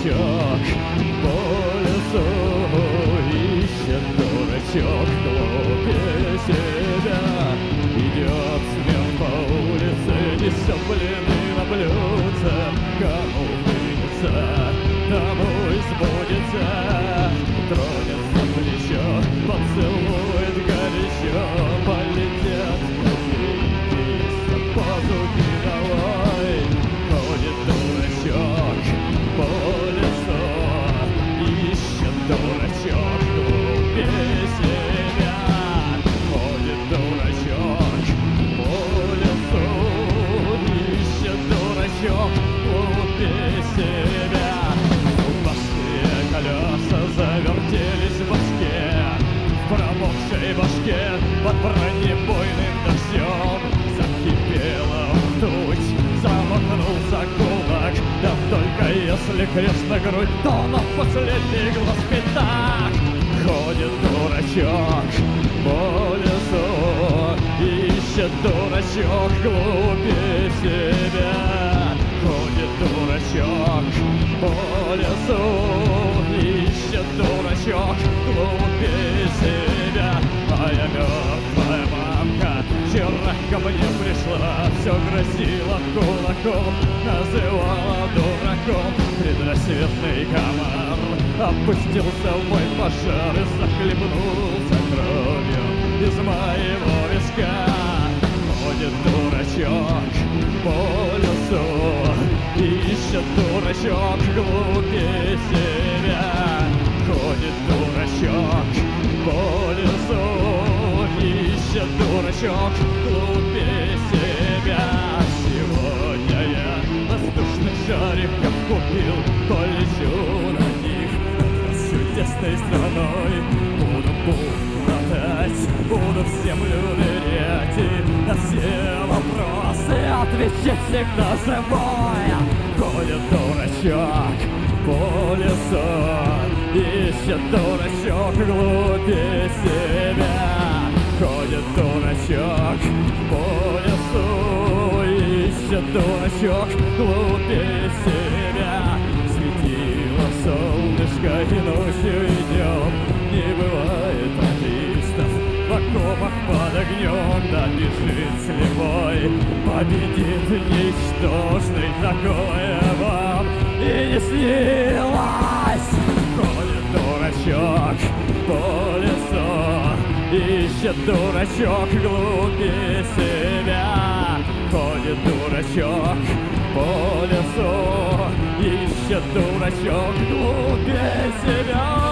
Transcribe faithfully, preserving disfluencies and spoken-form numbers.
дурачок по лесу, ищет дурачок глупее себя. Идет смех по улице, несет блины на блюдце. Кому вынется, тому и сбудется. Тронет за плечо, поцелует горячо. Полетят деньги с пазухи долой. Ходит дурачок по лесу, ищет дурачок глупее себя. Ходит дурачок по лесу, ищет дурачок глупее себя. Зубастые колеса завертелись в башке, в промокшей башке под бронебойным дождем. Закипела ртуть, замахнулся кулак. Да только если крест на грудь, то на последний глаз пятак. Ходит дурачок по лесу, ищет дурачок глупее себя. Ходит дурачок по лесу, ищет дурачок глупее себя. Моя мертвая мамка вчера ко мне пришла, все грозила кулаком, называла дураком. Предрассветный комар опустился в мой пожар и захлебнулся кровью из моего виска. Ходит дурачок по лесу, ищет дурачок глупее себя. Ходит дурачок по лесу, ищет дурачок глупее себя. Сегодня я воздушных шариков купил, полечу на них над чудесной страной. Буду мотать, буду в землю нырять и на все вопросы отвечать всегда живой. Ходит дурачок по лесу, ищет дурачок глупее себя. Ходит дурачок по лесу, ищет дурачок глупее себя. Светило солнышко и ночью и днем, не бывает артистов в окопах под огнем. Да бежит слепой, победит ничтожный, такое вам и не снилось. Ходит дурачок по лесу, ищет дурачок глупее себя. Ходит дурачок по лесу, ищет дурачок глупее себя.